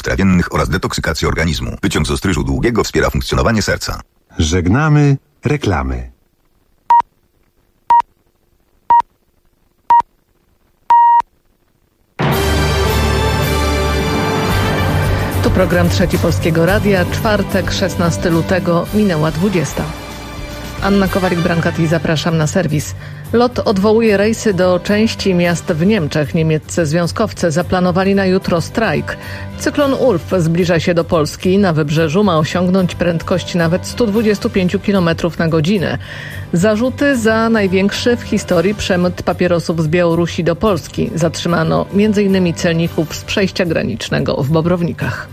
przewodów trawiennych oraz detoksykację organizmu. Wyciąg z ostryżu długiego wspiera funkcjonowanie serca. Żegnamy reklamy. Tu program Trzeci Polskiego Radia, czwartek, 16 lutego, minęła 20. Anna Kowalik-Brankat i zapraszam na serwis. LOT odwołuje rejsy do części miast w Niemczech. Niemieccy związkowcy zaplanowali na jutro strajk. Cyklon Ulf zbliża się do Polski. Na wybrzeżu ma osiągnąć prędkość nawet 125 km na godzinę. Zarzuty za największy w historii przemyt papierosów z Białorusi do Polski. Zatrzymano m.in. celników z przejścia granicznego w Bobrownikach.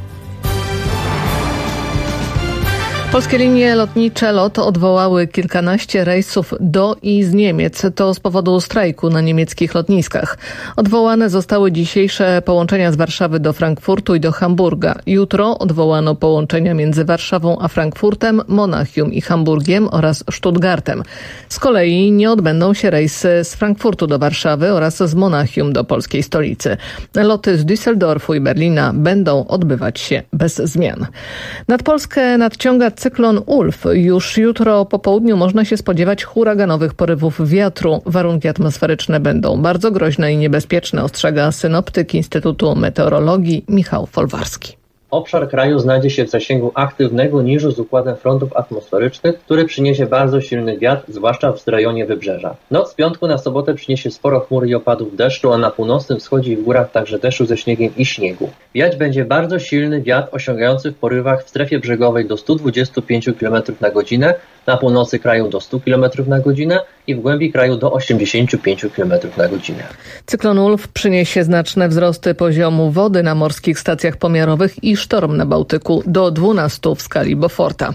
Polskie linie lotnicze LOT odwołały kilkanaście rejsów do i z Niemiec. To z powodu strajku na niemieckich lotniskach. Odwołane zostały dzisiejsze połączenia z Warszawy do Frankfurtu i do Hamburga. Jutro odwołano połączenia między Warszawą a Frankfurtem, Monachium i Hamburgiem oraz Stuttgartem. Z kolei nie odbędą się rejsy z Frankfurtu do Warszawy oraz z Monachium do polskiej stolicy. Loty z Düsseldorfu i Berlina będą odbywać się bez zmian. Nad Polskę nadciąga cyklon Ulf. Już jutro po południu można się spodziewać huraganowych porywów wiatru. Warunki atmosferyczne będą bardzo groźne i niebezpieczne, ostrzega synoptyk Instytutu Meteorologii Michał Folwarski. Obszar kraju znajdzie się w zasięgu aktywnego niżu z układem frontów atmosferycznych, który przyniesie bardzo silny wiatr, zwłaszcza w rejonie wybrzeża. Noc z piątku na sobotę przyniesie sporo chmur i opadów deszczu, a na północnym wschodzie i w górach także deszczu ze śniegiem i śniegu. Wiać będzie bardzo silny wiatr osiągający w porywach w strefie brzegowej do 125 km na godzinę, na północy kraju do 100 km na godzinę i w głębi kraju do 85 km na godzinę. Cyklon Ulf przyniesie znaczne wzrosty poziomu wody na morskich stacjach pomiarowych i sztorm na Bałtyku do 12 w skali Beauforta.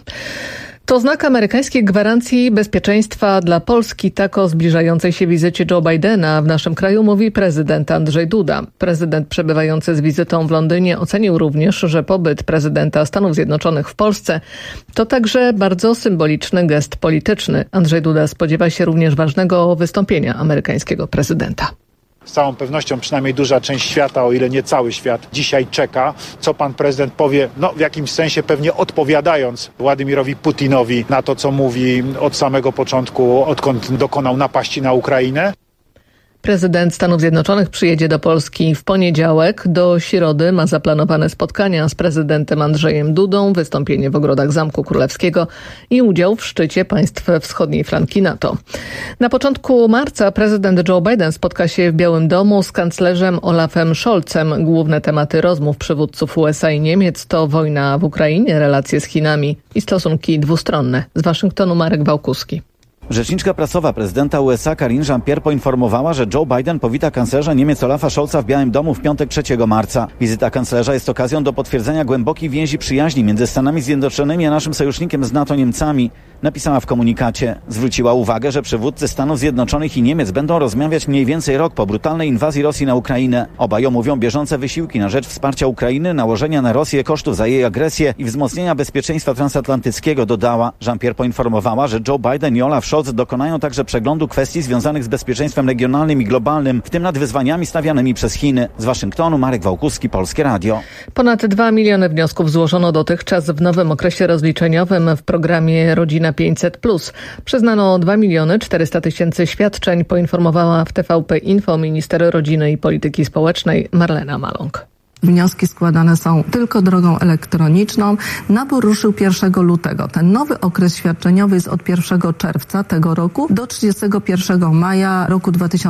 To znak amerykańskiej gwarancji bezpieczeństwa dla Polski. Tak o zbliżającej się wizycie Joe Bidena w naszym kraju mówi prezydent Andrzej Duda. Prezydent przebywający z wizytą w Londynie ocenił również, że pobyt prezydenta Stanów Zjednoczonych w Polsce to także bardzo symboliczny gest polityczny. Andrzej Duda spodziewa się również ważnego wystąpienia amerykańskiego prezydenta. Z całą pewnością przynajmniej duża część świata, o ile nie cały świat, dzisiaj czeka, co pan prezydent powie, w jakimś sensie pewnie odpowiadając Władimirowi Putinowi na to, co mówi od samego początku, odkąd dokonał napaści na Ukrainę. Prezydent Stanów Zjednoczonych przyjedzie do Polski w poniedziałek. Do środy ma zaplanowane spotkania z prezydentem Andrzejem Dudą, wystąpienie w ogrodach Zamku Królewskiego i udział w szczycie państw wschodniej flanki NATO. Na początku marca prezydent Joe Biden spotka się w Białym Domu z kanclerzem Olafem Scholzem. Główne tematy rozmów przywódców USA i Niemiec to wojna w Ukrainie, relacje z Chinami i stosunki dwustronne. Z Waszyngtonu Marek Wałkuski. Rzeczniczka prasowa prezydenta USA Karine Jean-Pierre poinformowała, że Joe Biden powita kanclerza Niemiec Olafa Scholza w Białym Domu w piątek 3 marca. Wizyta kanclerza jest okazją do potwierdzenia głębokiej więzi przyjaźni między Stanami Zjednoczonymi a naszym sojusznikiem z NATO Niemcami, napisała w komunikacie. Zwróciła uwagę, że przywódcy Stanów Zjednoczonych i Niemiec będą rozmawiać mniej więcej rok po brutalnej inwazji Rosji na Ukrainę. Obaj omówią bieżące wysiłki na rzecz wsparcia Ukrainy, nałożenia na Rosję kosztów za jej agresję i wzmocnienia bezpieczeństwa transatlantyckiego, dodała. Jean-Pierre poinformowała, że Joe Biden i Olaf Scholz dokonają także przeglądu kwestii związanych z bezpieczeństwem regionalnym i globalnym, w tym nad wyzwaniami stawianymi przez Chiny. Z Waszyngtonu Marek Wałkuski, Polskie Radio. Ponad 2 miliony wniosków złożono dotychczas w nowym okresie rozliczeniowym w programie Rodzina 500+. Przyznano 2 400 000 świadczeń, poinformowała w TVP Info minister rodziny i polityki społecznej Marlena Maląg. Wnioski składane są tylko drogą elektroniczną. Nabór ruszył 1 lutego. Ten nowy okres świadczeniowy jest od 1 czerwca tego roku do 31 maja roku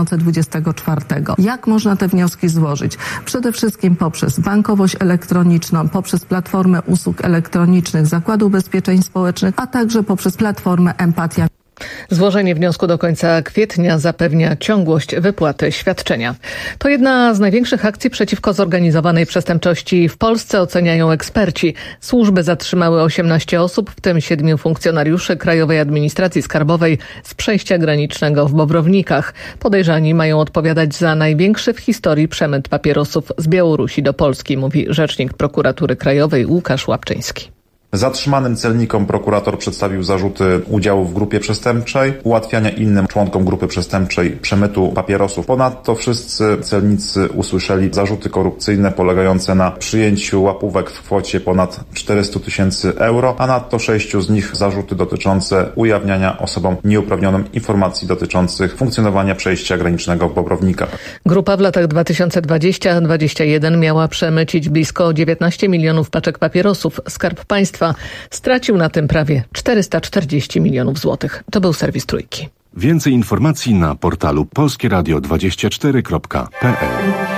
2024. Jak można te wnioski złożyć? Przede wszystkim poprzez bankowość elektroniczną, poprzez platformę usług elektronicznych Zakładu Ubezpieczeń Społecznych, a także poprzez platformę Empatia. Złożenie wniosku do końca kwietnia zapewnia ciągłość wypłaty świadczenia. To jedna z największych akcji przeciwko zorganizowanej przestępczości w Polsce, oceniają eksperci. Służby zatrzymały 18 osób, w tym 7 funkcjonariuszy Krajowej Administracji Skarbowej z przejścia granicznego w Bobrownikach. Podejrzani mają odpowiadać za największy w historii przemyt papierosów z Białorusi do Polski, mówi rzecznik Prokuratury Krajowej Łukasz Łapczyński. Zatrzymanym celnikom prokurator przedstawił zarzuty udziału w grupie przestępczej, ułatwiania innym członkom grupy przestępczej przemytu papierosów. Ponadto wszyscy celnicy usłyszeli zarzuty korupcyjne polegające na przyjęciu łapówek w kwocie ponad 400 000 euro, a nadto 6 z nich zarzuty dotyczące ujawniania osobom nieuprawnionym informacji dotyczących funkcjonowania przejścia granicznego w Bobrownikach. Grupa w latach 2020-2021 miała przemycić blisko 19 milionów paczek papierosów. Skarb Państwa stracił na tym prawie 440 milionów złotych. To był serwis Trójki. Więcej informacji na portalu polskieradio24.pl.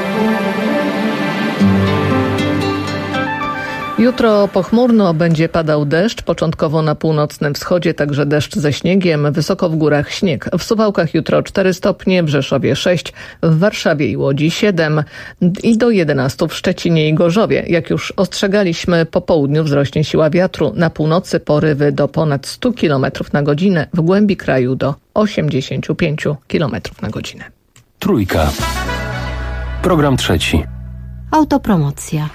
Jutro pochmurno, będzie padał deszcz, początkowo na północnym wschodzie, także deszcz ze śniegiem, wysoko w górach śnieg. W Suwałkach jutro 4 stopnie, w Rzeszowie 6, w Warszawie i Łodzi 7 i do 11 w Szczecinie i Gorzowie. Jak już ostrzegaliśmy, po południu wzrośnie siła wiatru, na północy porywy do ponad 100 km na godzinę, w głębi kraju do 85 km na godzinę. Trójka. Program trzeci. Autopromocja.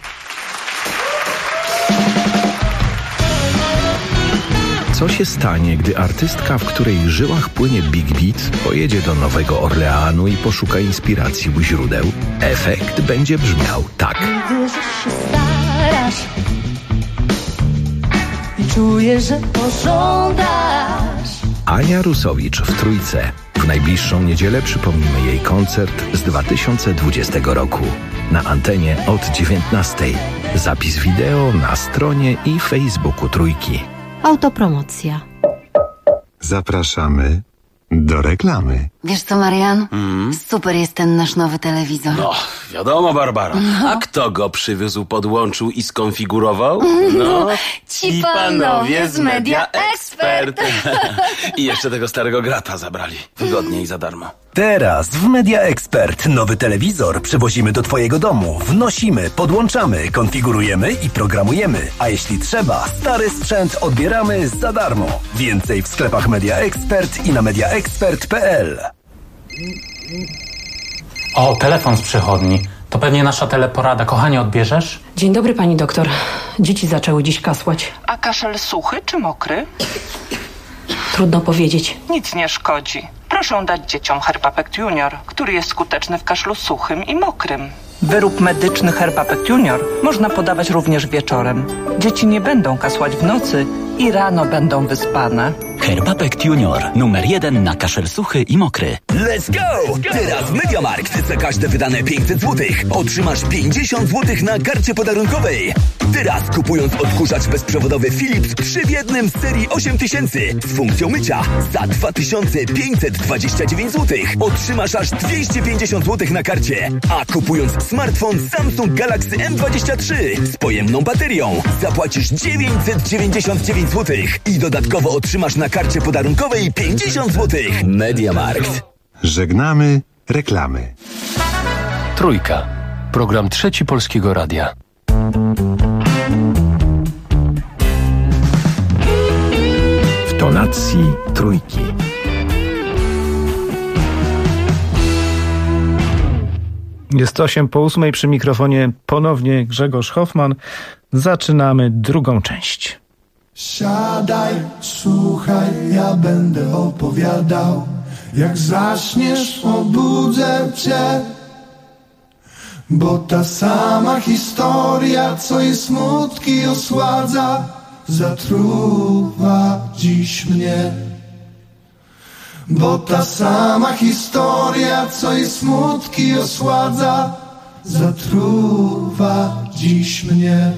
Co się stanie, gdy artystka, w której żyłach płynie Big Beat, pojedzie do Nowego Orleanu i poszuka inspiracji u źródeł? Efekt będzie brzmiał tak. Wiesz, się starasz i czujesz, że pożądasz. Ania Rusowicz w Trójce. W najbliższą niedzielę przypomnimy jej koncert z 2020 roku. Na antenie od 19. Zapis wideo na stronie i Facebooku Trójki. Autopromocja. Zapraszamy do reklamy. Wiesz co, Marian? Super jest ten nasz nowy telewizor. No, wiadomo, Barbara. A kto go przywiózł, podłączył i skonfigurował? No, ci panowie z Media Expert. I jeszcze tego starego grata zabrali. Wygodnie i za darmo. Teraz w Media Expert nowy telewizor przywozimy do Twojego domu. Wnosimy, podłączamy, konfigurujemy i programujemy. A jeśli trzeba, stary sprzęt odbieramy za darmo. Więcej w sklepach Media Expert i na mediaexpert.pl. O, telefon z przychodni. To pewnie nasza teleporada. Kochanie, odbierzesz? Dzień dobry, pani doktor. Dzieci zaczęły dziś kasłać. A kaszel suchy czy mokry? Trudno powiedzieć. Nic nie szkodzi. Proszę dać dzieciom Herbapect Junior, który jest skuteczny w kaszlu suchym i mokrym. Wyrób medyczny Herbapect Junior można podawać również wieczorem. Dzieci nie będą kasłać w nocy i rano będą wyspane. Herbapect Junior. Numer 1 na kaszel suchy i mokry. Let's go! Teraz w MediaMarkt za każde wydane 500 zł otrzymasz 50 zł na karcie podarunkowej. Teraz kupując odkurzacz bezprzewodowy Philips 3 w 1 z serii 8000 z funkcją mycia za 2529 zł otrzymasz aż 250 zł na karcie. A kupując smartfon Samsung Galaxy M23 z pojemną baterią zapłacisz 999 zł i dodatkowo otrzymasz na karcie podarunkowej 50 zł. MediaMarkt. Żegnamy reklamy. Trójka. Program trzeci Polskiego Radia. W tonacji Trójki. Jest 8:08, przy mikrofonie ponownie Grzegorz Hoffman. Zaczynamy drugą część. Siadaj, słuchaj, ja będę opowiadał. Jak zaśniesz, obudzę cię. Bo ta sama historia, co i smutki osładza, zatruwa dziś mnie. Bo ta sama historia, co i smutki osładza, zatruwa dziś mnie.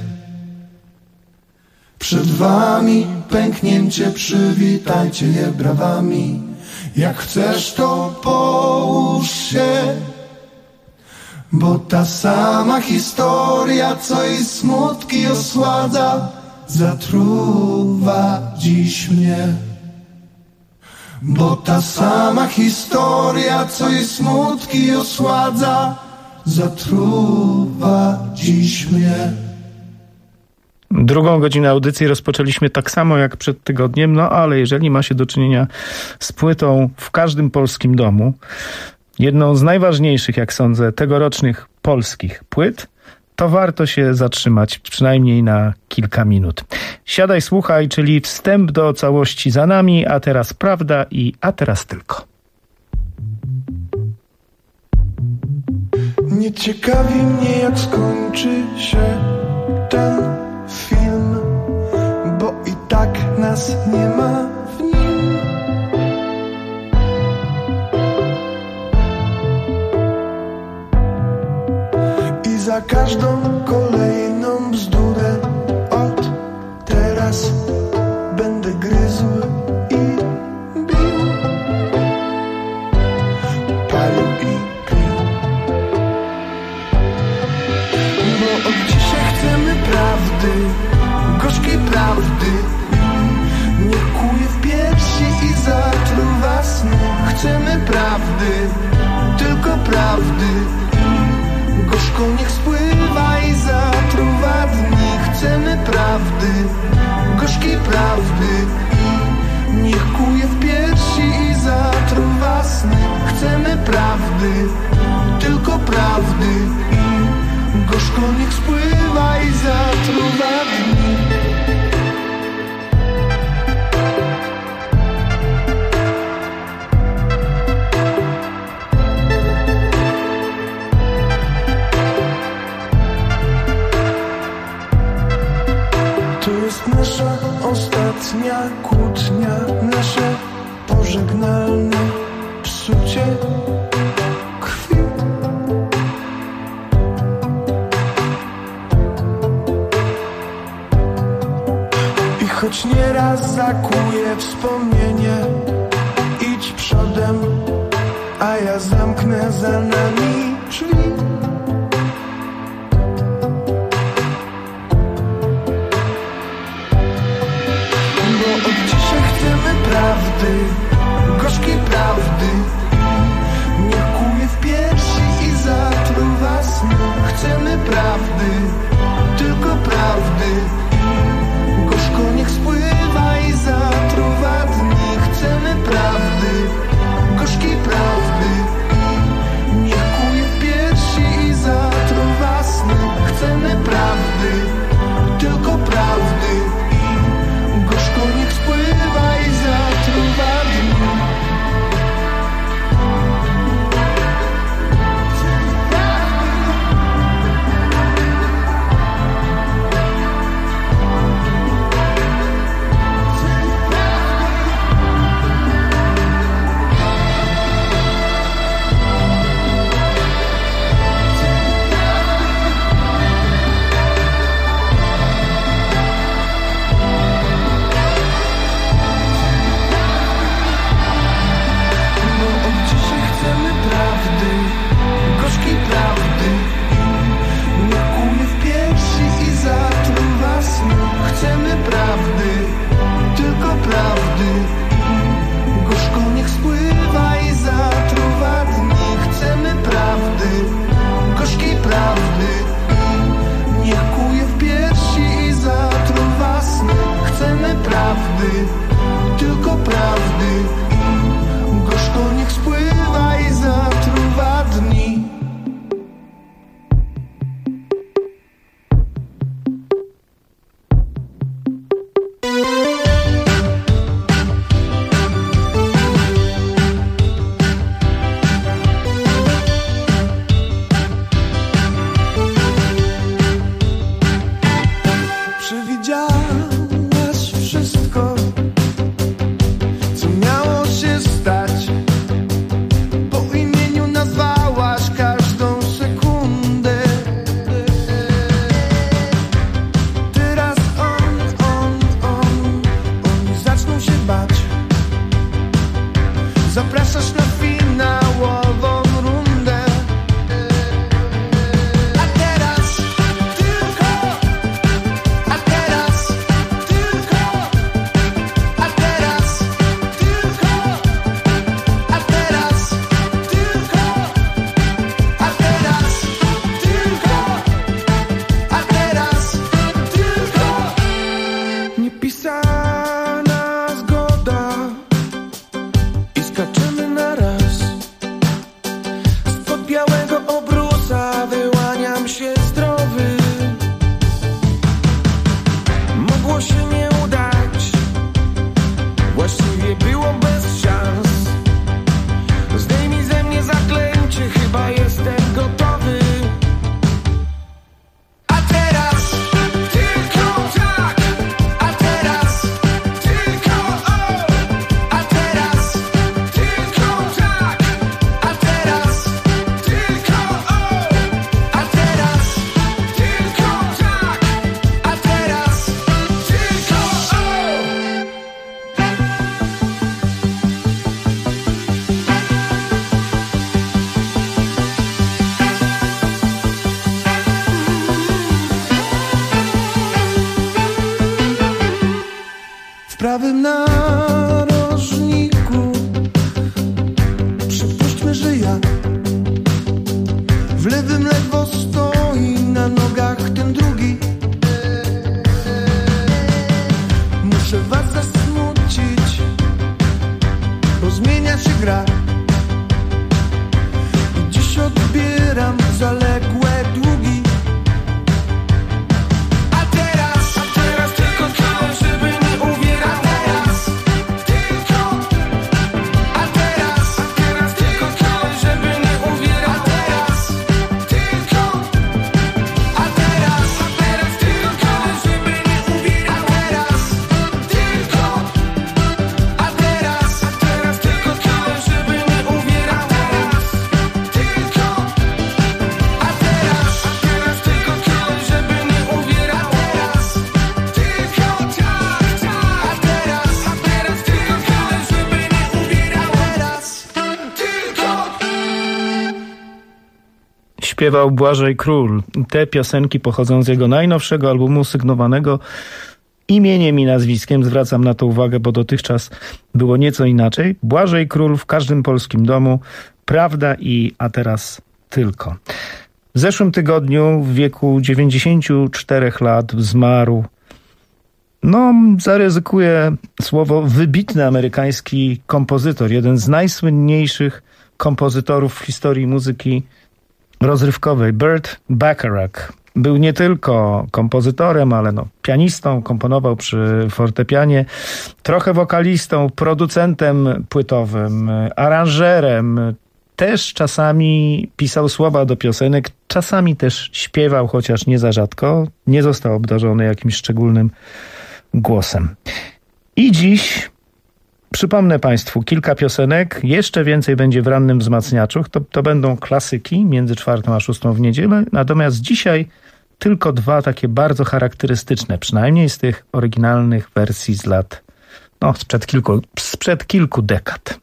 Przed wami pęknięcie, przywitajcie je brawami. Jak chcesz, to połóż się. Bo ta sama historia, co i smutki osładza, zatruwa dziś mnie. Bo ta sama historia, co i smutki osładza, zatruwa dziś mnie. Drugą godzinę audycji rozpoczęliśmy tak samo jak przed tygodniem, no ale jeżeli ma się do czynienia z płytą w każdym polskim domu, jedną z najważniejszych, jak sądzę, tegorocznych polskich płyt, to warto się zatrzymać przynajmniej na kilka minut. Siadaj, słuchaj, czyli wstęp do całości za nami, a teraz prawda i a teraz tylko. Nie ciekawi mnie, jak skończy się ten film, bo i tak nas nie ma w nim. I za każdą kolejną bzdurę od teraz będę gryzł i bił, palił i pił. Bo od dzisiaj chcemy prawdy, gorzkiej prawdy. Niech kłuje w piersi i zatruwa sny. Chcemy prawdy, tylko prawdy. Gorzko niech spływa i zatruwa dni. Chcemy prawdy, gorzkiej prawdy. Niech kłuje w piersi i zatruwa sny. Chcemy prawdy, tylko prawdy. Gorzko niech spływa i zatruwa dni. To jest nasza ostatnia kłótnia, nasze pożegnalne psucie krwi. I choć nieraz zakłuje wspomnienie, idź przodem, a ja zamknę za nami drzwi. Prawdy, gorzkiej prawdy. Niech kłuje w piersi i zatruwa sny. Chcemy prawdy, tylko prawdy. Gorzko niech spływa i zatruwa dni. Chcemy prawdy, gorzkiej prawdy. Niech kłuje w piersi i zatruwa sny. Chcemy prawdy, tylko prawdy. Gorzko niech spływa i zatruwa dni. prawym narożniku. Przypuśćmy, że ja w lewym ledwo stoi na nogach ten drugi. Muszę was zasmucić, bo zmienia się gra. I dziś odbieram zaległe długi. A teraz tylko to, żeby nie umierał. A teraz tylko to, żeby nie umierał. A teraz tylko to, żeby nie umierał. A teraz tylko to, żeby nie umierał. Śpiewał Błażej Król. Te piosenki pochodzą z jego najnowszego albumu sygnowanego imieniem i nazwiskiem. Zwracam na to uwagę, bo dotychczas było nieco inaczej. Błażej Król w każdym polskim domu. Prawda a teraz tylko. W zeszłym tygodniu w wieku 94 lat zmarł, zaryzykuję słowo, wybitny amerykański kompozytor. Jeden z najsłynniejszych kompozytorów w historii muzyki rozrywkowej, Burt Bacharach. Był nie tylko kompozytorem, ale pianistą, komponował przy fortepianie, trochę wokalistą, producentem płytowym, aranżerem. Też czasami pisał słowa do piosenek, czasami też śpiewał, chociaż nie za rzadko. Nie został obdarzony jakimś szczególnym głosem. I dziś przypomnę Państwu kilka piosenek, jeszcze więcej będzie w rannym wzmacniaczu. To będą klasyki między 4 a 6 w niedzielę, natomiast dzisiaj tylko 2 takie bardzo charakterystyczne, przynajmniej z tych oryginalnych wersji z lat, sprzed kilku dekad.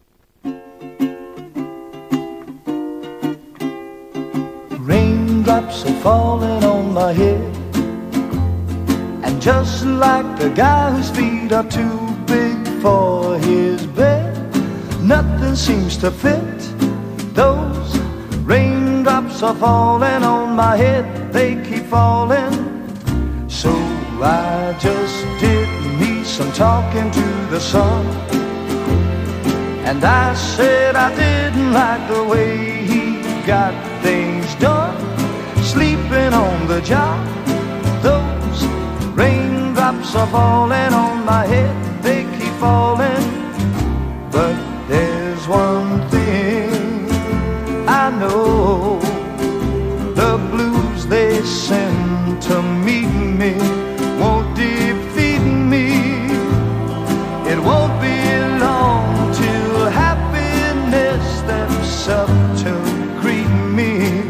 Raindrops are falling on my head, and just like the guy whose feet are too big for his bed, nothing seems to fit. Those raindrops are falling on my head, they keep falling. So I just did me some talking to the sun, and I said I didn't like the way he got things done, sleeping on the job. Those raindrops are falling on my head, they keep falling. But there's one thing I know, the blues they send to meet me won't defeat me. It won't be long till happiness steps up to greet me.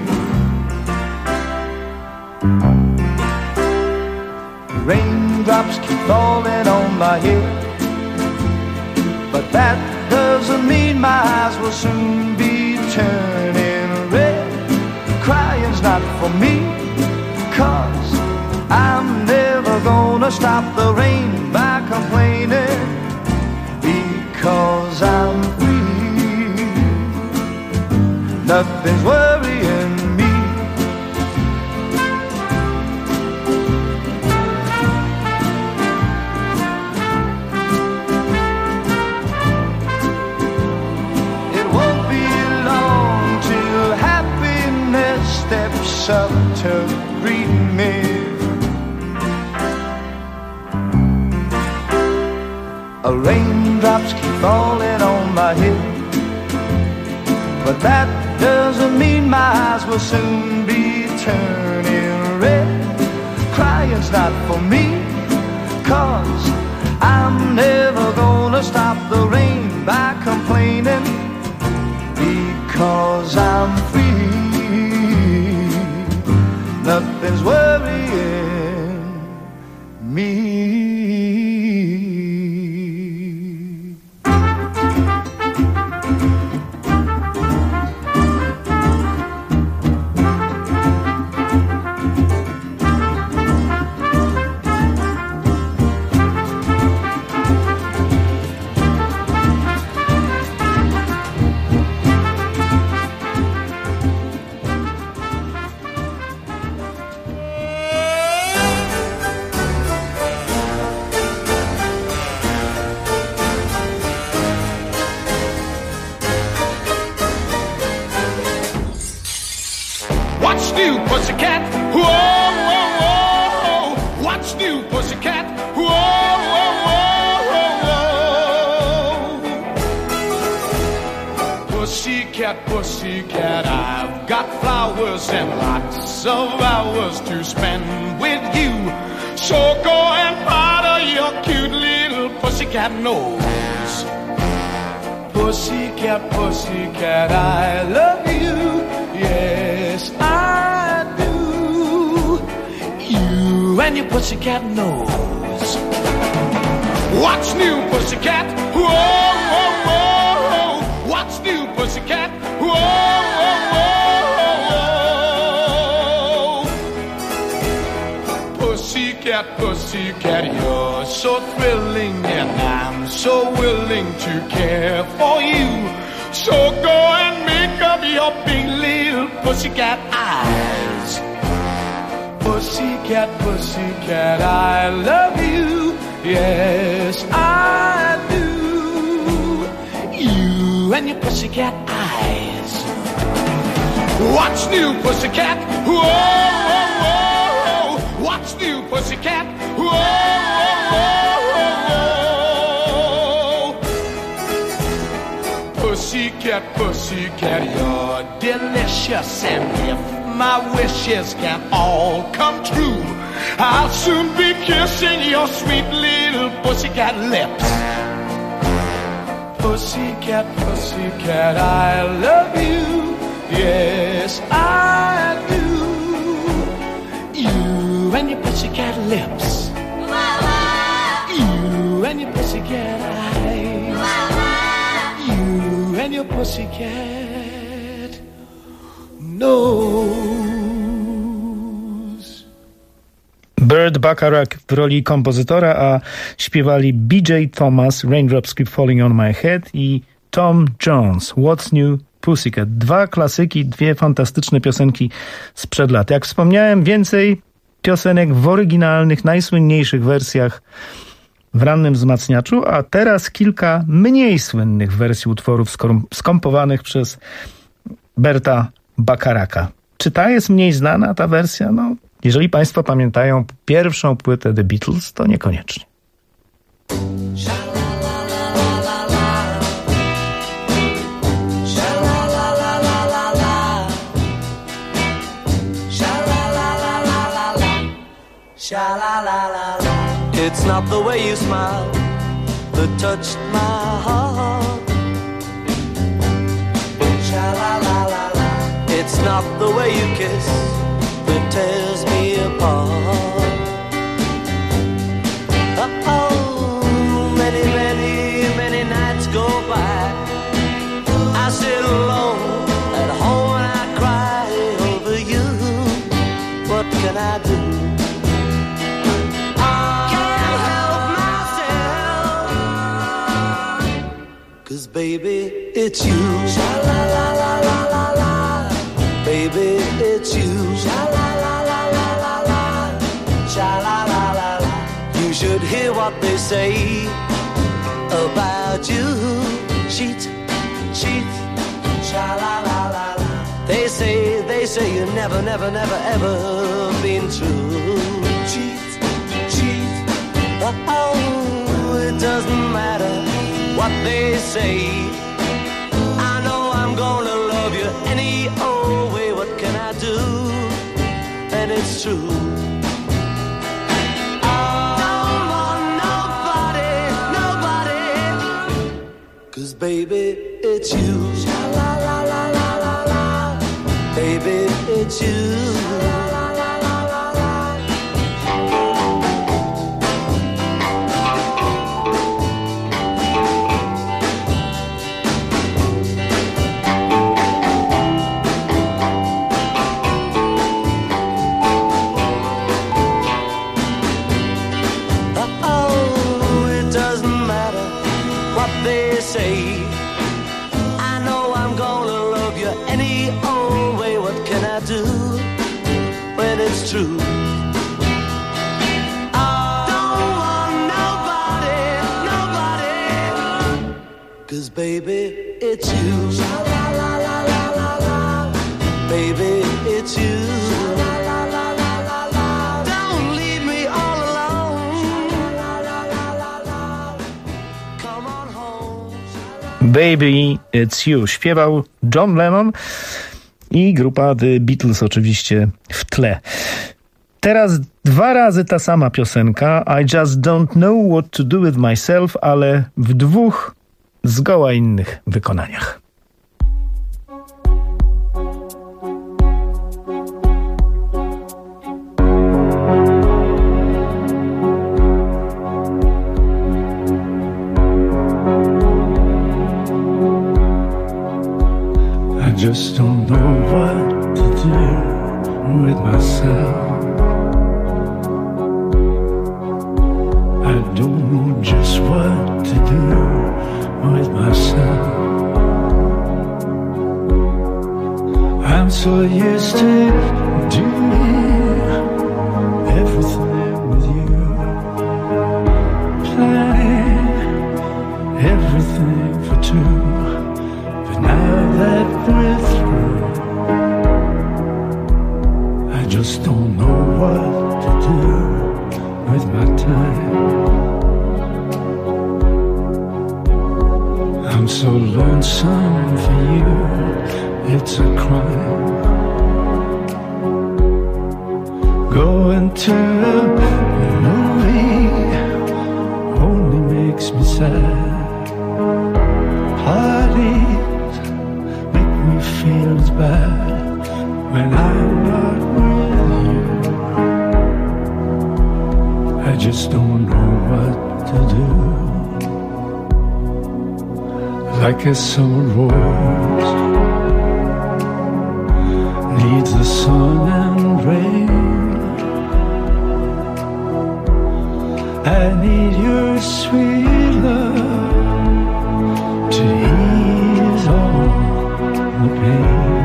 Raindrops keep falling on my head, but that doesn't mean my eyes will soon be turning red. Crying's not for me, 'cause I'm never gonna stop the rain by complaining, because I'm free. Nothing's worrying me. It won't be long till happiness steps up to greet me. Raindrops keep falling on my head, but that doesn't mean my eyes will soon be turning red. Crying's not for me, 'cause I'm never gonna stop the rain by complaining, because I'm free. Nothing's worrying me. What's new, pussycat? Whoa, whoa, whoa, whoa. Pussycat, pussycat, I've got flowers and lots of hours to spend with you. So go and powder your cute little pussycat nose. Pussycat, pussycat, I love you. Yes, I do. You and your pussycat nose. What's new, pussycat? Whoa, whoa, whoa. What's new, pussycat? Whoa, whoa, whoa. Pussycat, pussycat, you're so thrilling and I'm so willing to care for you. So go and make up your big little pussycat eyes. Pussycat, pussycat, I love you. Yes, I do. You and your pussycat eyes. What's new, pussycat? Whoa, whoa, whoa. What's new, pussycat? Whoa, whoa, whoa. Pussycat, pussycat, you're delicious. And if my wishes can all come true, I'll soon be kissing your sweet little pussycat lips. Pussycat, pussycat, I love you. Yes, I do. You and your pussycat lips. You and your pussycat eyes. You and your pussycat nose. Burt Bacharach w roli kompozytora, a śpiewali B.J. Thomas, Raindrops Keep Falling on My Head, i Tom Jones, What's New, Pussycat. Dwa klasyki, dwie fantastyczne piosenki sprzed lat. Jak wspomniałem, więcej piosenek w oryginalnych, najsłynniejszych wersjach w rannym wzmacniaczu, a teraz kilka mniej słynnych wersji utworów skompowanych przez Berta Bacharacha. Czy ta jest mniej znana, ta wersja? No, jeżeli Państwo pamiętają pierwszą płytę The Beatles, to niekoniecznie. It's not the way you smile that touched my heart. Sha-la-la-la-la. It's not the way you kiss that tears me apart. Oh, many, many, many nights go by. I sit alone at home and I cry over you. What can I do? Cause baby, it's you. Sha-la-la-la-la-la-la. Baby, it's you. Sha-la-la-la-la-la-la. Sha-la-la-la-la. You should hear what they say about you. Cheat, cheat. Sha-la-la-la-la. They say you never, never, never, ever been true. Cheat, cheat. Oh, it doesn't matter what they say. I know I'm gonna love you any old way. What can I do? And it's true. I don't want nobody, nobody. Cause baby, it's you. Sha-la-la-la-la-la-la. Baby, it's you. True. I don't want nobody, nobody. Cause baby, it's you. Sha-la-la-la-la-la-la. Baby, it's you. Sha-la-la-la-la-la-la. Don't leave me all alone. Baby It's You śpiewał John Lennon i grupa The Beatles oczywiście w tle. Teraz 2 razy ta sama piosenka, I Just Don't Know What to Do With Myself, ale w 2 zgoła innych wykonaniach. I just don't know what to do with myself. I don't know just what to do with myself. I'm so used to doing everything with you, planning everything for 2. But now that we're through, I just don't know what to do with my time. I'm so lonesome for you, it's a crime. Going to a movie only makes me sad. Parties make me feel as bad when I'm not with you. I just don't know what to do. Like a summer rose needs the sun and rain, I need your sweet love to ease all the pain.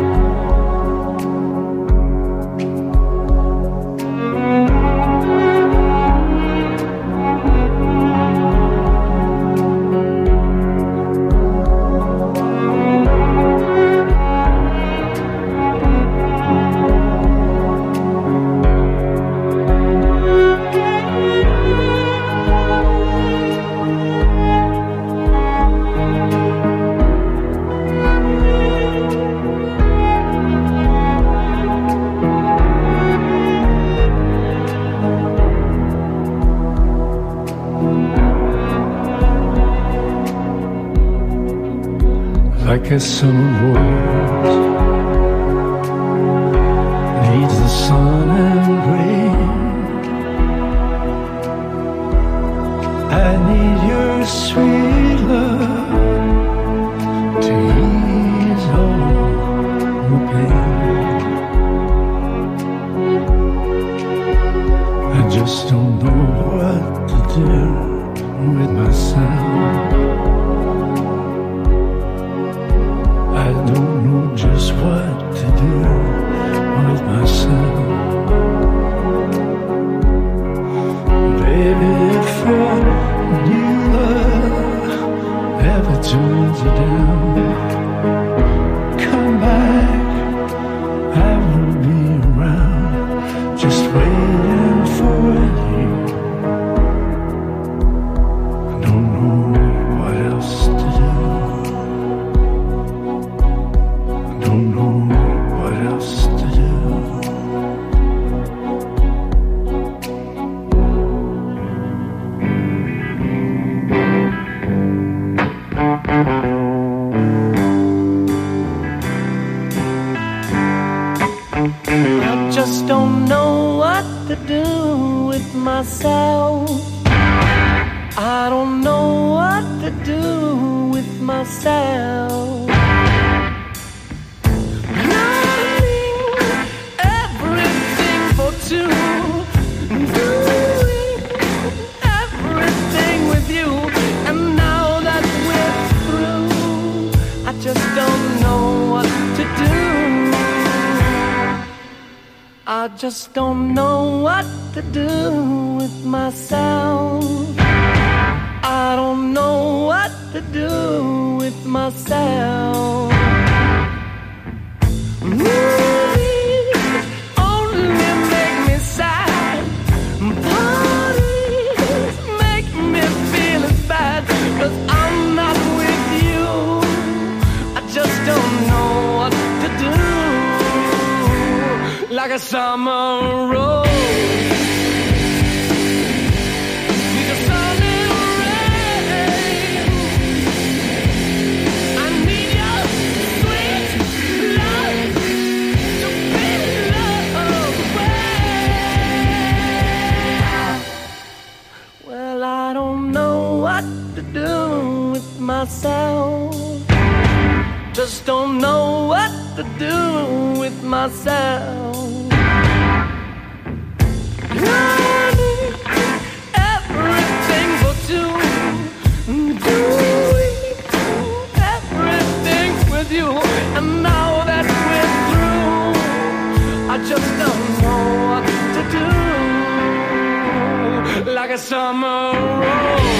Like a summer rose needs the sun and rain, I need your sweet love to ease all the pain. I just don't know what to do with myself. I don't know just what to do with myself. Baby, if your new love ever turns you down, come back, I will be around, just waiting for you. I don't know what else to do. Don't know what else to do. I just don't know what to do with myself. I don't know what to do with myself. I just don't know what to do with myself. I don't know what to do with myself. Movies only make me sad. Parties make me feel as bad, 'cause I'm not with you. a summer rose. Need a sun and rain. I need your sweet love to be loved well. Well, I don't know what to do with myself. Just don't know what to do with myself. I need everything for two. Do everything with you. And now that we're through, I just don't know what to do. Like a summer rose.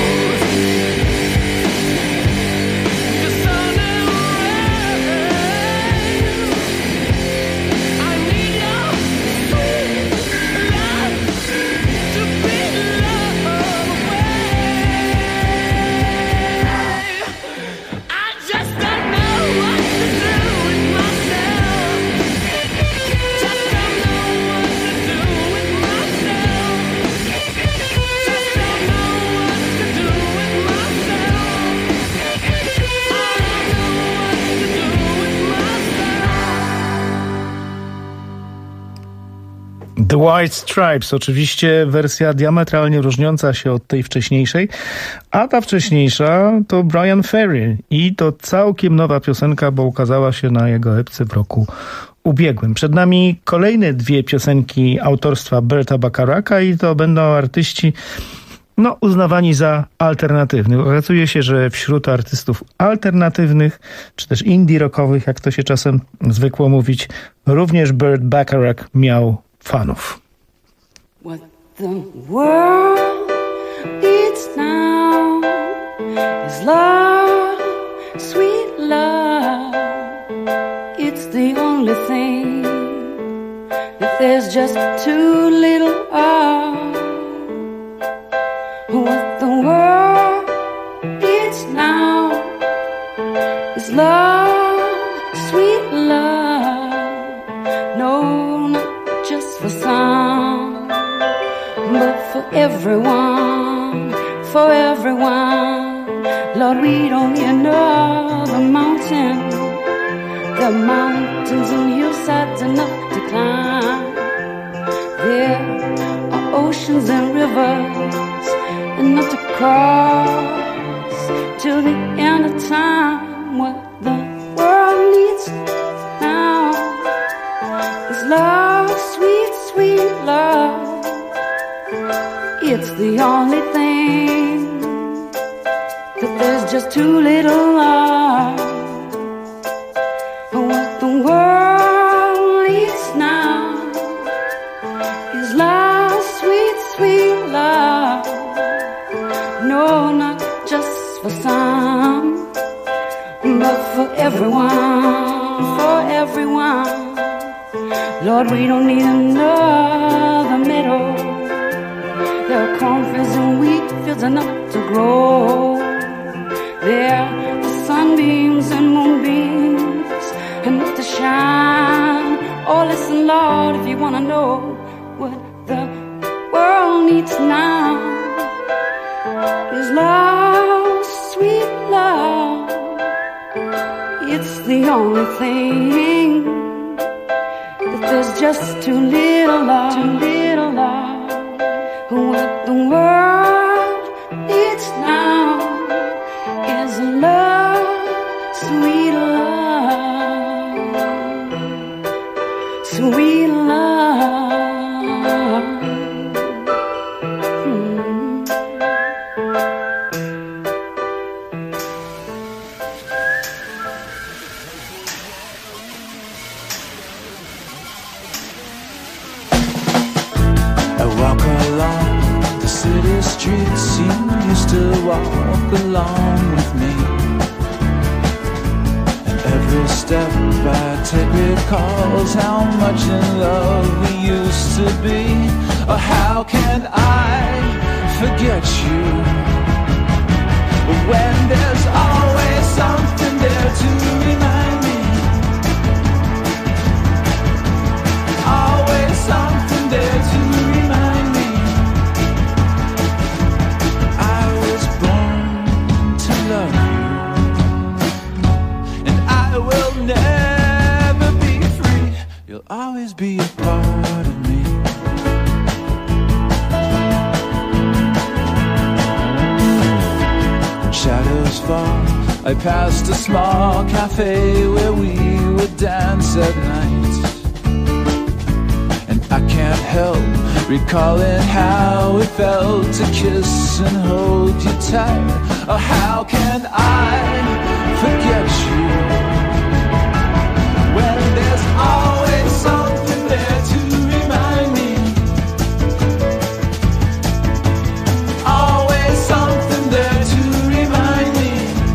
The White Stripes, oczywiście wersja diametralnie różniąca się od tej wcześniejszej, a ta wcześniejsza to Bryan Ferry i to całkiem nowa piosenka, bo ukazała się na jego epce w roku ubiegłym. Przed nami kolejne dwie piosenki autorstwa Berta Bacharacka i to będą artyści uznawani za alternatywnych. Okazuje się, że wśród artystów alternatywnych, czy też indie rockowych, jak to się czasem zwykło mówić, również Bert Bacharach miał fanów. What the world needs now is love, sweet love. It's the only thing that there's just too little of. What the world needs now is love, sweet love. No, not just for some, but for everyone, for everyone. Lord, we don't need another mountain. The mountains and hillsides enough to climb. There are oceans and rivers enough to cross till the end of time. What the world needs now is love, sweet, sweet love. It's the only thing that there's just too little of. What the world needs now is love, sweet, sweet love. No, not just for some, but for everyone, for everyone. Lord, we don't need another meadow. There are cornfields and wheat fields enough to grow. There are sunbeams and moonbeams enough to shine. Oh, listen, Lord, if you want to know what the world needs now is love, sweet love. It's the only thing that there's just too little of, too little of. What the world needs now is love, sweet love, sweet love. City streets, you used to walk along with me, and every step I take recalls how much in love we used to be. Oh, how can I forget you when there's always something there to remind me, always be a part of me. When shadows fall, I passed a small cafe where we would dance at night. And I can't help recalling how it felt to kiss and hold you tight. Oh, how can I forget you when there's always something there to remind me? Always something there to remind me.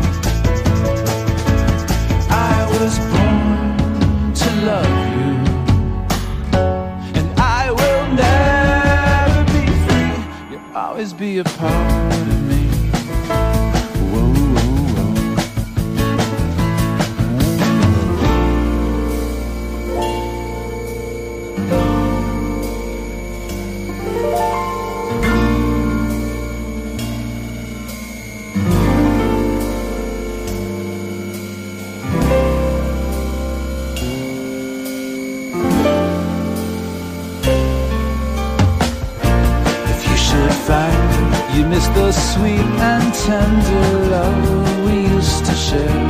I was born to love you, and I will never be free. You'll always be a part of me. You miss the sweet and tender love we used to share.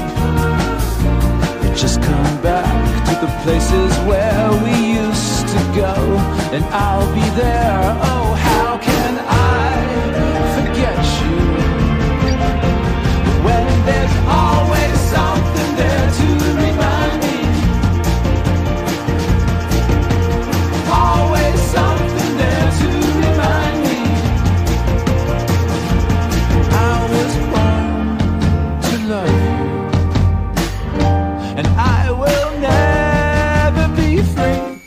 You just come back to the places where we used to go, and I'll be there. Oh, how can I forget you when there's always something there to remind me? Always something there to remind me. Love you, and I will never be free.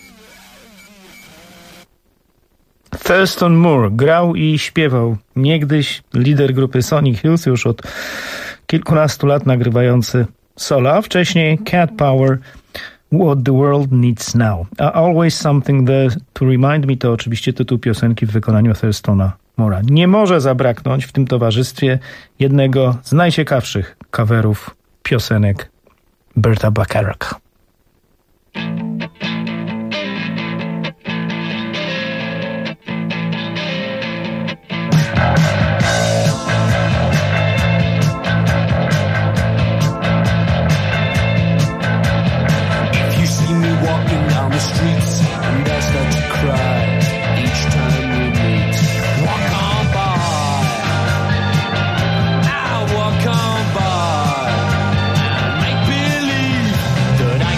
Thurston Moore grał i śpiewał. Niegdyś lider grupy Sonic Youth, już od kilkunastu lat nagrywający sola, a wcześniej Cat Power, What the World Needs Now. A Always Something There to Remind Me to oczywiście tytuł piosenki w wykonaniu Thurstona Moora. Nie może zabraknąć w tym towarzystwie jednego z najciekawszych coverów piosenek Berta Bacharach. If you see me walking down the streets and I start to cry each time we meet, walk on by, I'll walk on by, make believe that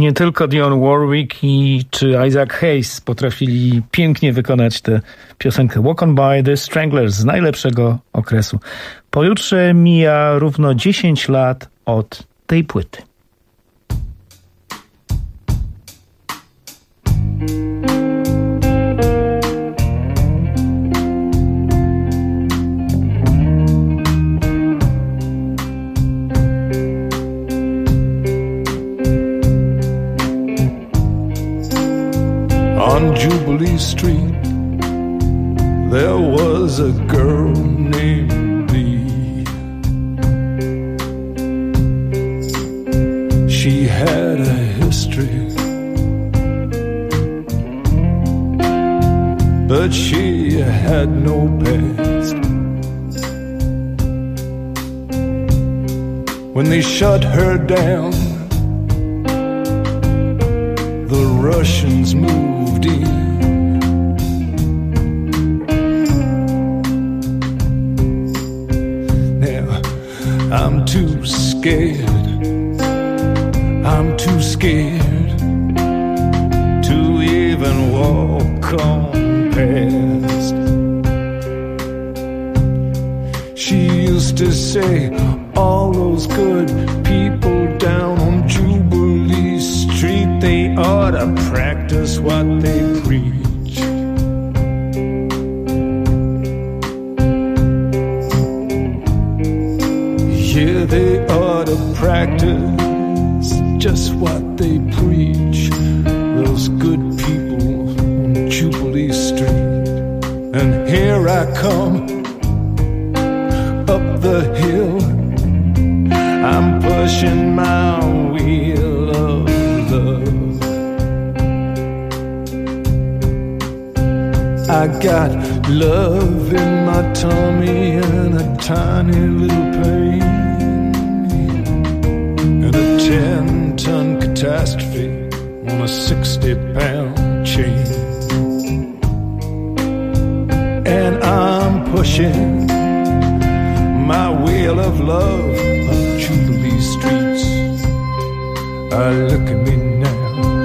Nie tylko Dionne Warwick czy Isaac Hayes potrafili pięknie wykonać tę piosenkę. Walk on by the Stranglers z najlepszego okresu. Pojutrze mija równo 10 lat od tej płyty. On Jubilee Street, there was a girl named Bee. She had a history, but she had no past. When they shut her down, the Russians moved in. Now I'm too scared to even walk on past. She used to say, all those good people down on Jubilee Street, they ought to practice what they preach. Yeah, they ought to practice just what they preach. Those good people on Jubilee Street. And here I come up the hill, I'm pushing my wheel of love. I got love in my tummy and a tiny little pain, and a 10-ton catastrophe on a 60-pound chain. And I'm pushing my wheel of love up Jubilee streets. Look at me now.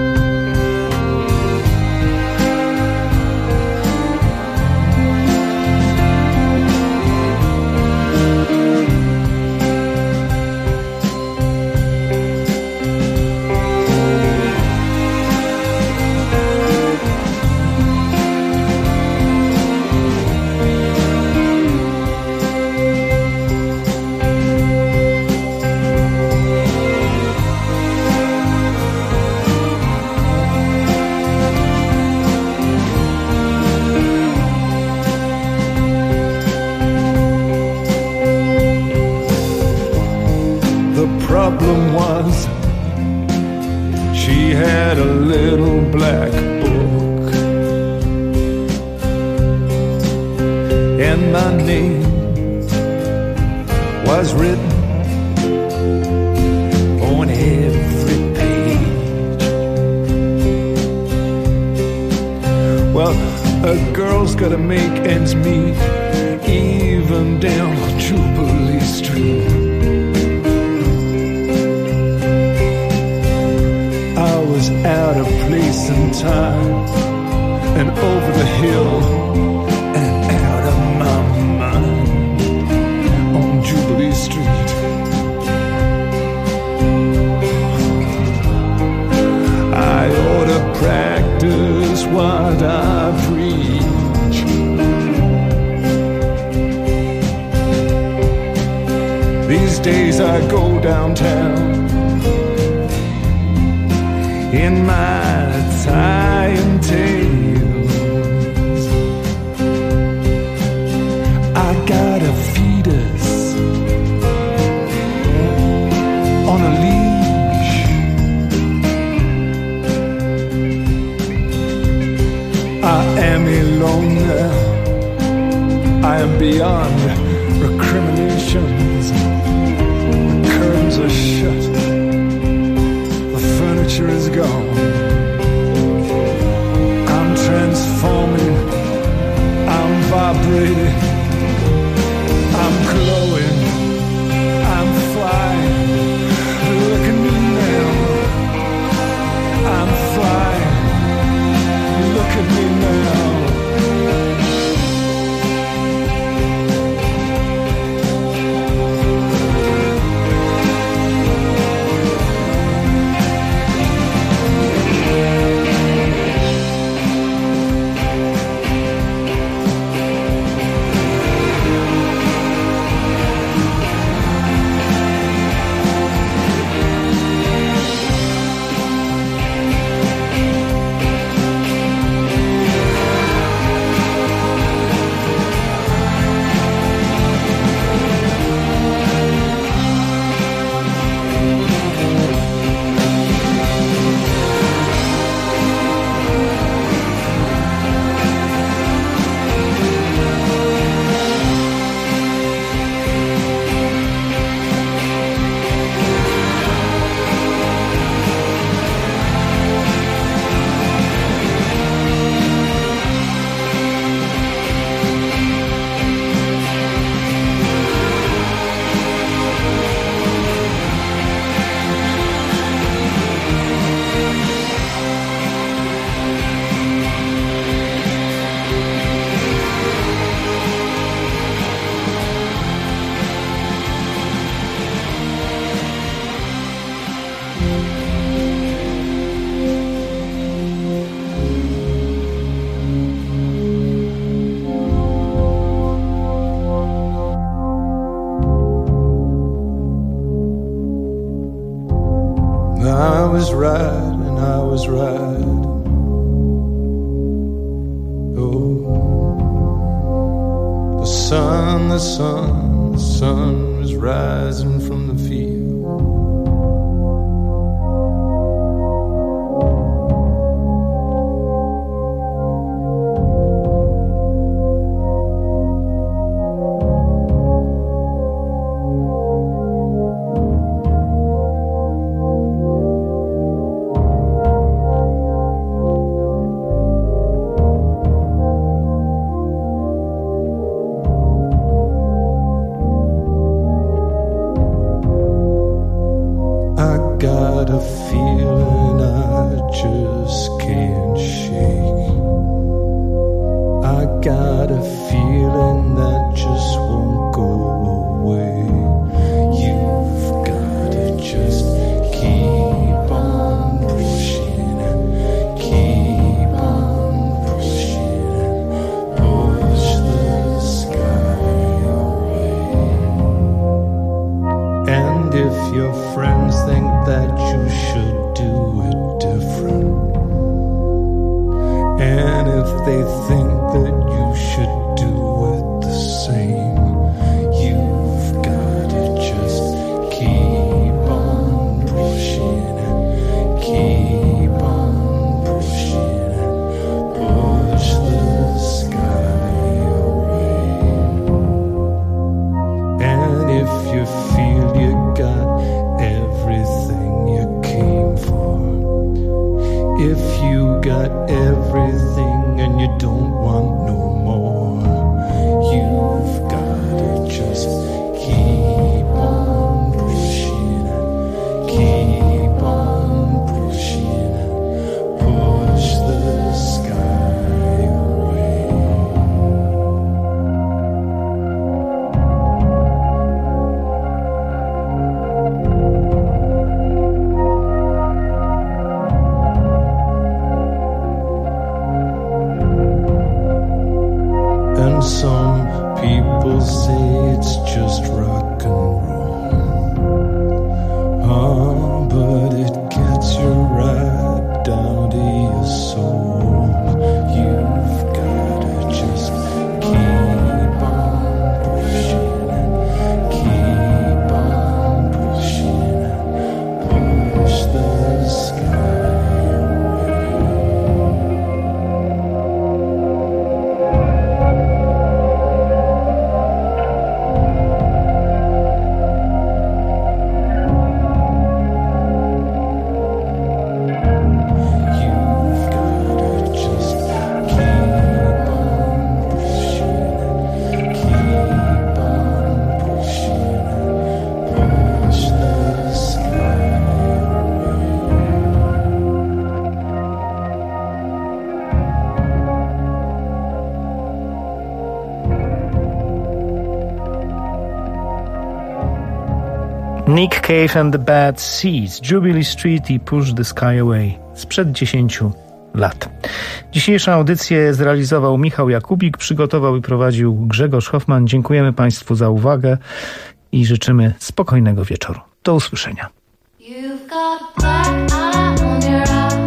Problem was, she had a little black book, and my name was written on every page. Well, a girl's gotta make ends meet, even down on Jubilee Street. Out of place and time, and over the hill and out of my mind on Jubilee Street. I ought to practice what I preach. These days I go downtown in my tie and tails. I got a fetus on a leash. I am alone now. I am beyond recriminations. The curtains are shut. Furniture is gone. I'm transforming, I'm vibrating, I'm glowing, I'm flying. Look at me now. right and I was right. Oh, the sun was rising from the field. Got a feeling I just can't shake. I got a feeling that just won't go away. You've gotta just keep on pushing, keep on pushing, push the sky away. And if your friends think that you should do it different, and if they think that you should do it the same, you've gotta just keep on pushing, keep on pushing, push the sky away. And if you feel you got everything you came for, if you got everything and you don't want no more, you've gotta just keep on pushing, keep on pushing, push the sky away. And some people say it's just rock and roll, but it gets you right down to your soul. You've gotta just keep on pushing, keep on pushing, push the sky away. Nick Cave and the Bad Seeds, Jubilee Street i Push the Sky Away sprzed 10 lat. Dzisiejszą audycję zrealizował Michał Jakubik, przygotował i prowadził Grzegorz Hoffman. Dziękujemy Państwu za uwagę i życzymy spokojnego wieczoru. Do usłyszenia. You've got a black eye on your eye.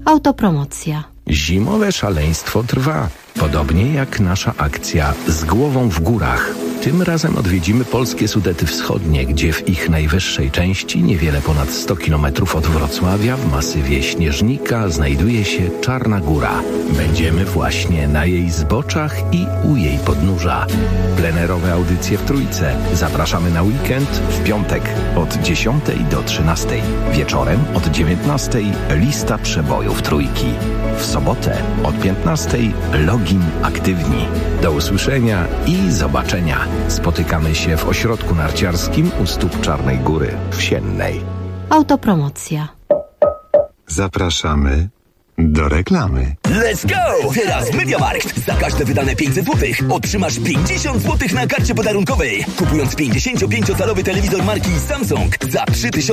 Autopromocja. Zimowe szaleństwo trwa, podobnie jak nasza akcja Z głową w górach. Tym razem odwiedzimy polskie Sudety Wschodnie, gdzie w ich najwyższej części, niewiele ponad 100 km od Wrocławia, w masywie Śnieżnika, znajduje się Czarna Góra. Będziemy właśnie na jej zboczach i u jej podnóża. Plenerowe audycje w Trójce. Zapraszamy na weekend w piątek od 10 do 13. Wieczorem od 19 lista przebojów Trójki. W sobotę od 15 login aktywni. Do usłyszenia i zobaczenia. Spotykamy się w ośrodku narciarskim u stóp Czarnej Góry w Siennej. Autopromocja. Zapraszamy do reklamy. Let's go! Teraz w MediaMarkt za każde wydane 500 zł otrzymasz 50 zł na karcie podarunkowej. Kupując 55-calowy telewizor marki Samsung za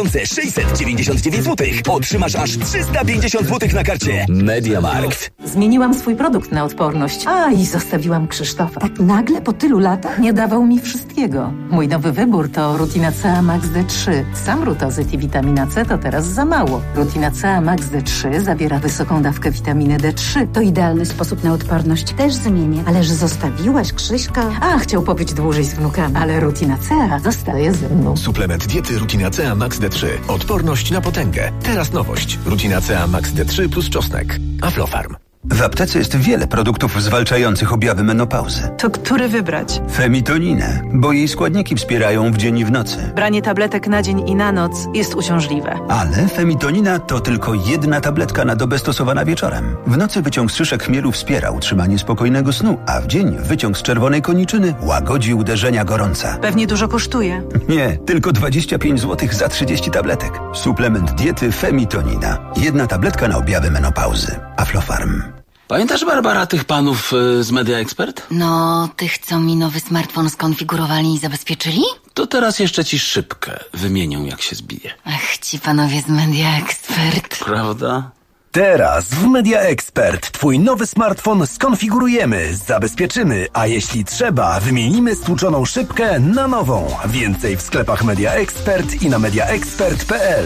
3699 zł otrzymasz aż 350 zł na karcie. MediaMarkt. Zmieniłam swój produkt na odporność. I zostawiłam Krzysztofa. Tak nagle po tylu latach nie dawał mi wszystkiego. Mój nowy wybór to Rutina CA Max D3. Sam rutozyt i witamina C to teraz za mało. Rutina CA Max D3 zawiera wysoką dawkę witaminy D3. To idealny sposób na odporność. Też zmienię. Ale że zostawiłaś Krzyśka? Chciał pobyć dłużej z wnukami. Ale Rutina CA zostaje ze mną. Suplement diety Rutina CA Max D3. Odporność na potęgę. Teraz nowość. Rutina CA Max D3 plus czosnek. Aflofarm. W aptece jest wiele produktów zwalczających objawy menopauzy. To który wybrać? Femitoninę, bo jej składniki wspierają w dzień i w nocy. Branie tabletek na dzień i na noc jest uciążliwe. Ale femitonina to tylko jedna tabletka na dobę stosowana wieczorem. W nocy wyciąg z szyszek chmielu wspiera utrzymanie spokojnego snu, a w dzień wyciąg z czerwonej koniczyny łagodzi uderzenia gorąca. Pewnie dużo kosztuje. Nie, tylko 25 zł za 30 tabletek. Suplement diety Femitonina. Jedna tabletka na objawy menopauzy. Aflofarm. Pamiętasz, Barbara, tych panów z Media Expert? No, tych, co mi nowy smartfon skonfigurowali i zabezpieczyli? To teraz jeszcze ci szybkę wymienią, jak się zbije. Ach, ci panowie z Media Expert. Prawda? Teraz w Media Expert twój nowy smartfon skonfigurujemy, zabezpieczymy, a jeśli trzeba, wymienimy stłuczoną szybkę na nową. Więcej w sklepach Media Expert i na mediaexpert.pl.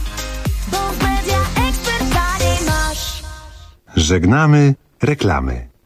Żegnamy reklamy.